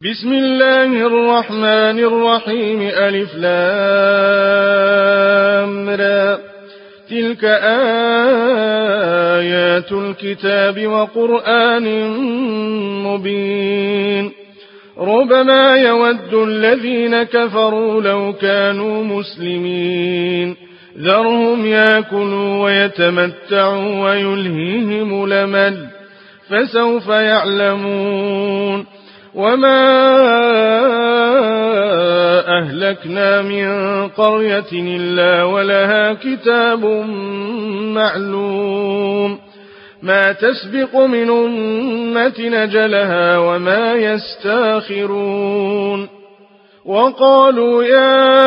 بسم الله الرحمن الرحيم ألف لام را تلك آيات الكتاب وقرآن مبين ربما يود الذين كفروا لو كانوا مسلمين ذرهم يأكلوا ويتمتعوا ويلهيهم الأمل فسوف يعلمون وما أهلكنا من قرية إلا ولها كتاب معلوم ما تسبق من أمة أجلها وما يستاخرون وقالوا يا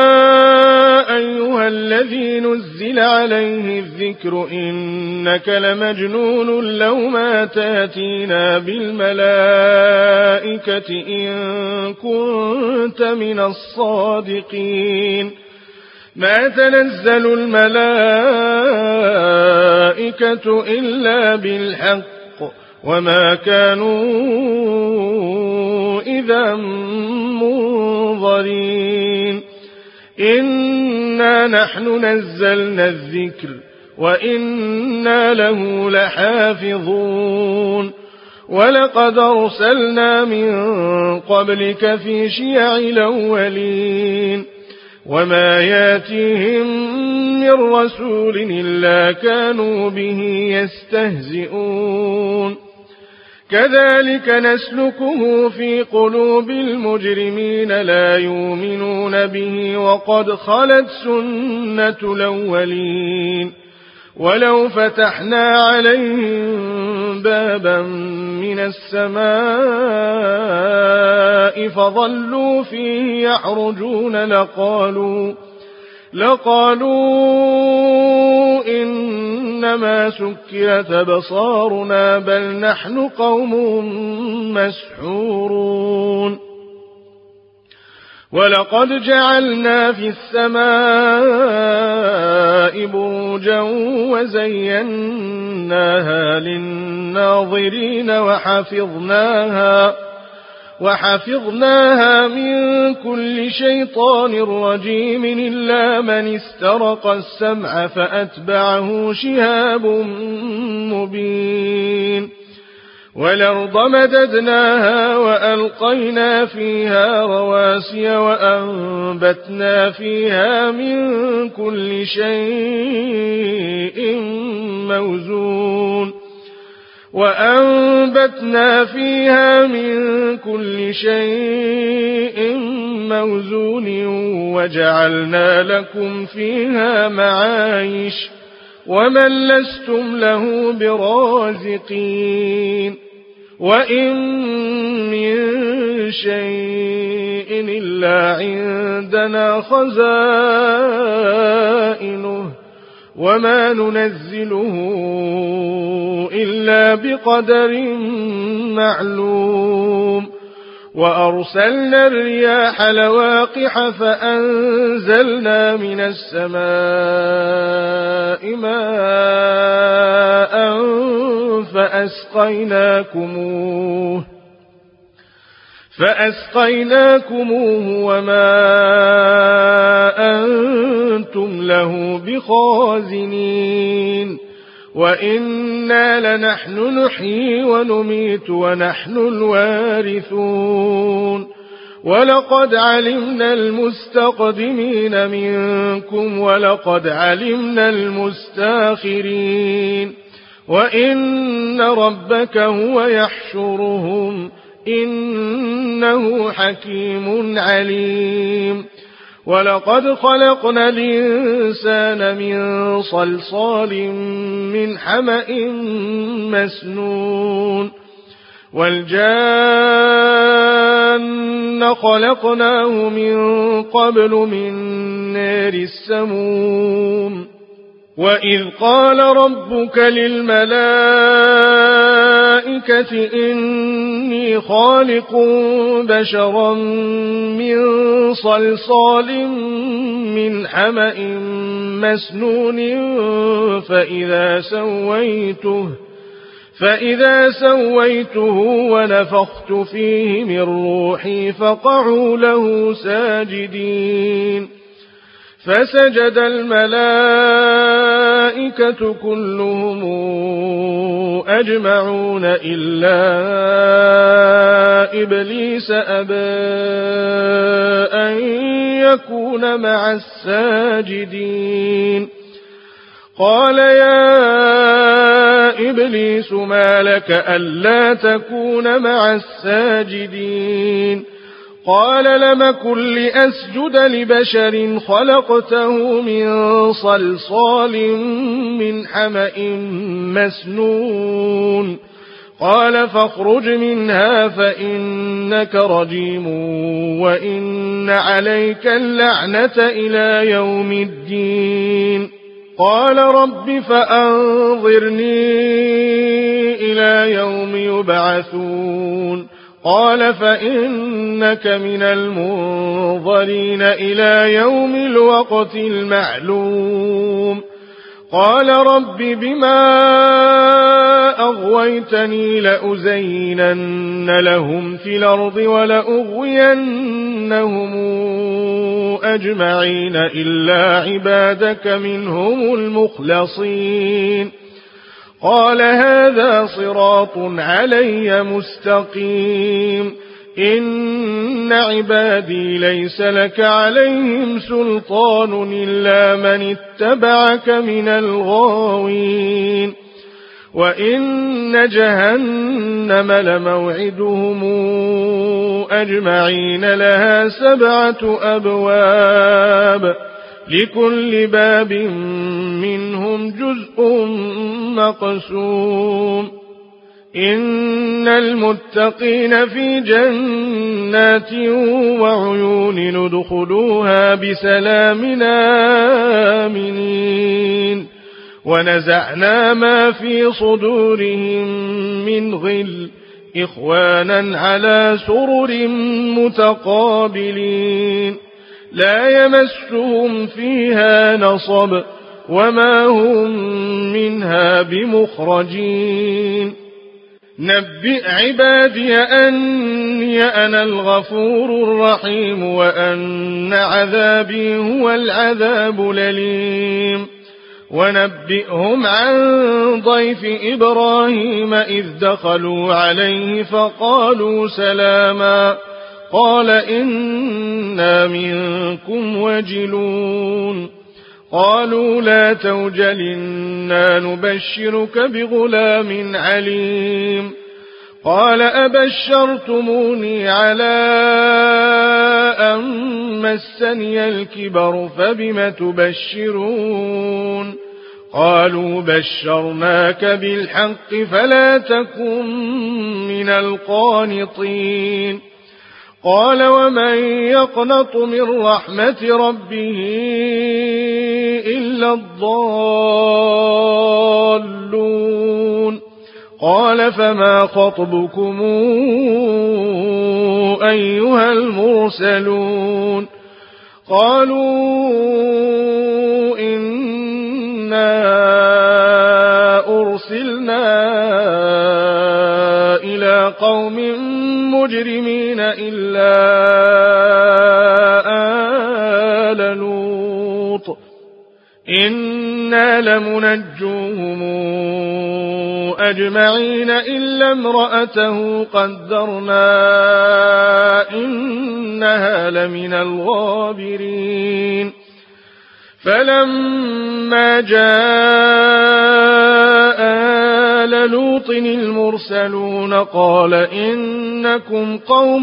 أيها الذي نزل عليه الذكر إنك لمجنون لو ما تأتينا بالملائكة إن كنت من الصادقين ما تنزل الملائكة إلا بالحق وما كانوا إذا منظرين إنا نحن نزلنا الذكر وإنا له لحافظون ولقد أرسلنا من قبلك في شيع الأولين وما ياتيهم من رسول إلا كانوا به يستهزئون كذلك نسلكه في قلوب المجرمين لا يؤمنون به وقد خلت سنة الأولين ولو فتحنا عليهم بابا من السماء فظلوا فيه يعرجون لقالوا إنما سكرت أبصارنا بل نحن قوم مسحورون ولقد جعلنا في السماء بروجا وزيناها للناظرين وحفظناها من كل شيطان رجيم إلا من استرق السمع فأتبعه شهاب مبين والأرض مددناها وألقينا فيها رواسي وأنبتنا فيها من كل شيء موزون وجعلنا لكم فيها معايش ومن لستم له برازقين وإن من شيء إلا عندنا خزائنه وما ننزله إلا بقدر معلوم وأرسلنا الرياح لواقح فأنزلنا من السماء ماء فأسقيناكموه وما أنتم له بخازنين وإنا لنحن نحيي ونميت ونحن الوارثون ولقد علمنا المستقدمين منكم ولقد علمنا المستاخرين وإن ربك هو يحشرهم إنه حكيم عليم ولقد خلقنا الإنسان من صلصال من حمأ مسنون والجان خلقناه من قبل من نار السموم وإذ قال ربك للملائكة إني خالق بشرا من صلصال من حمأ مسنون فإذا سويته ونفخت فيه من روحي فقعوا له ساجدين فسجد الملائكة كلهم أجمعون إلا إبليس أبى أن يكون مع الساجدين قال يا إبليس ما لك ألا تكون مع الساجدين قال لم كن لأسجد لبشر خلقته من صلصال من حمأ مسنون قال فاخرج منها فإنك رجيم وإن عليك اللعنة إلى يوم الدين قال رب فأنظرني إلى يوم يبعثون قال فإنك من المنظرين إلى يوم الوقت المعلوم قال رب بما أغويتني لأزينن لهم في الأرض ولأغوينهم أجمعين إلا عبادك منهم المخلصين قال هذا صراط علي مستقيم إن عبادي ليس لك عليهم سلطان إلا من اتبعك من الغاوين وإن جهنم لموعدهم أجمعين لها 7 أبواب لكل باب منهم جزء مقسوم إن المتقين في جنات وعيون ندخلوها بسلام آمنين ونزعنا ما في صدورهم من غل إخوانا على سرر متقابلين لا يمسهم فيها نصب وما هم منها بمخرجين نبئ عبادي أني أنا الغفور الرحيم وأن عذابي هو العذاب الأليم ونبئهم عن ضيف إبراهيم إذ دخلوا عليه فقالوا سلاما قال إنا منكم وجلون قالوا لا توجل إنا نبشرك بغلام عليم قال أبشرتموني على أن مسني الكبر فبم تبشرون قالوا بشرناك بالحق فلا تكن من القانطين قال ومن يقنط من رحمة ربه إلا الضالون قال فما خطبكم أيها المرسلون قالوا إنا أرسلنا إلى قوم مجرمين إلا آل لوط إنا لمنجوهم أجمعين إلا امرأته قدرنا إنها لمن الغابرين فلما جاء آل لوط المرسلون قال إنكم قوم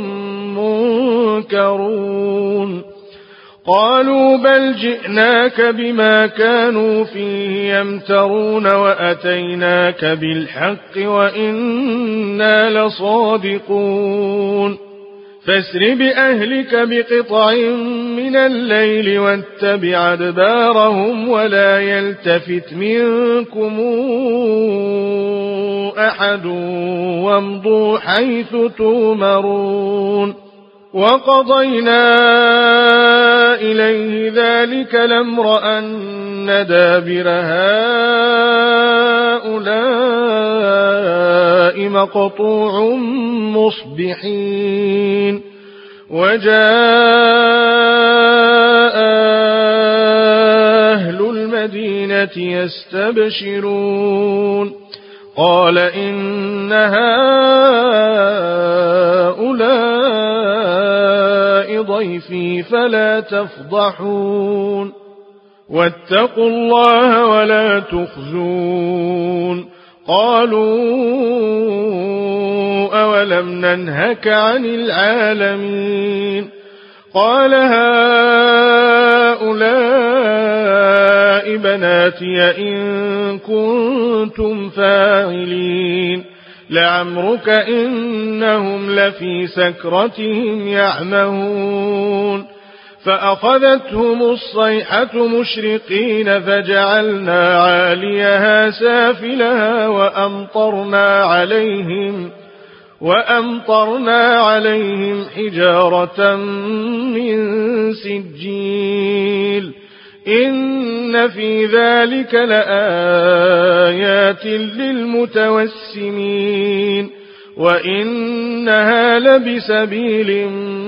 منكرون قالوا بل جئناك بما كانوا فيه يمترون وأتيناك بالحق وإنا لصادقون فاسر بأهلك بقطع من الليل واتبع أدبارهم ولا يلتفت منكم أحد وامضوا حيث تؤمرون وقضينا إليه ذلك الأمر أن دابر هؤلاء مقطوع مصبحين وجاء أهل المدينة يستبشرون قال إن هؤلاء ضيفي فلا تفضحون واتقوا الله ولا تخزون قالوا أولم ننهك عن العالمين قال هؤلاء بناتي إن كنتم فاعلين لعمرك إنهم لفي سكرتهم يعمهون فأخذتهم الصيحة مشرقين فجعلنا عاليها سافلها وأمطرنا عليهم حجارة من سجيل إن في ذلك لآيات للمتوسمين وإنها لبسبيل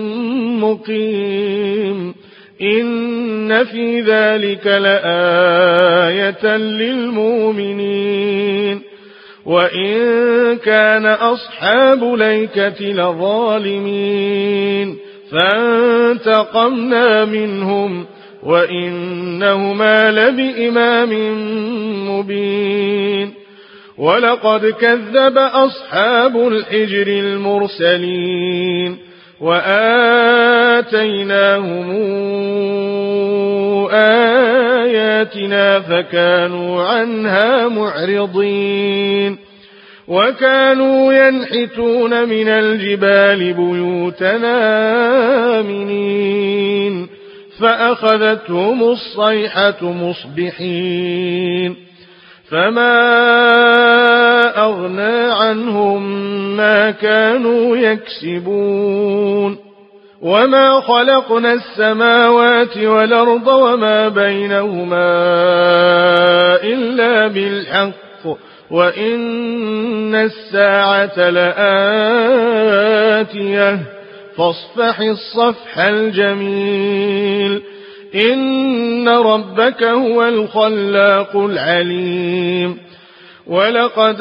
مقيم إن في ذلك لآية للمؤمنين وإن كان أصحاب ليكة لظالمين فانتقمنا منهم وإنهما لبإمام مبين ولقد كذب أصحاب الحجر المرسلين وآتيناهم آياتنا فكانوا عنها معرضين وكانوا ينحتون من الجبال بيوتنا آمنين فأخذتهم الصيحة مصبحين فما أغنى عنهم ما كانوا يكسبون وما خلقنا السماوات والأرض وما بينهما إلا بالحق وإن الساعة لآتية فاصفح الصفح الجميل إن ربك هو الخلاق العليم ولقد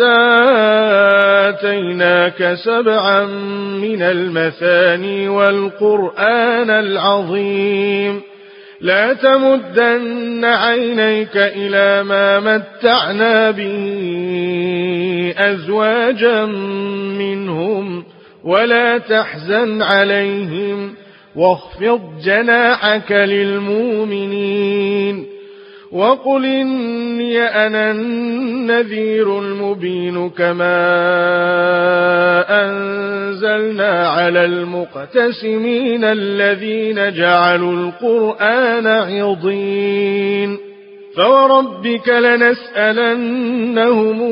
آتيناك 7 من المثاني والقرآن العظيم لا تمدن عينيك إلى ما متعنا به أزواجا منهم ولا تحزن عليهم واخفض جناحك للمؤمنين وقل إني أنا النذير المبين كما أنزلنا على المقتسمين الذين جعلوا القرآن عضين فوربك لنسألنهم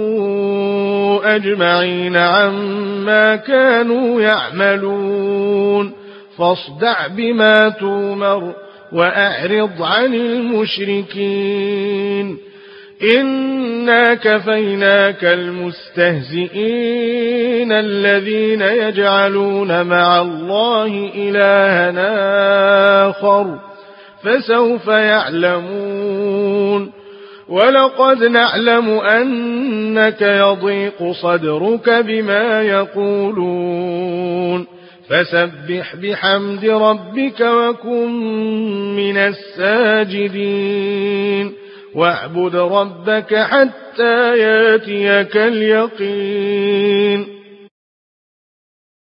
أجمعين عما كانوا يعملون فاصدع بما تؤمر وأعرض عن المشركين إنا كفيناك المستهزئين الذين يجعلون مع الله إلها آخر فسوف يعلمون ولقد نعلم أنك يضيق صدرك بما يقولون فسبح بحمد ربك وكن من الساجدين واعبد ربك حتى ياتيك اليقين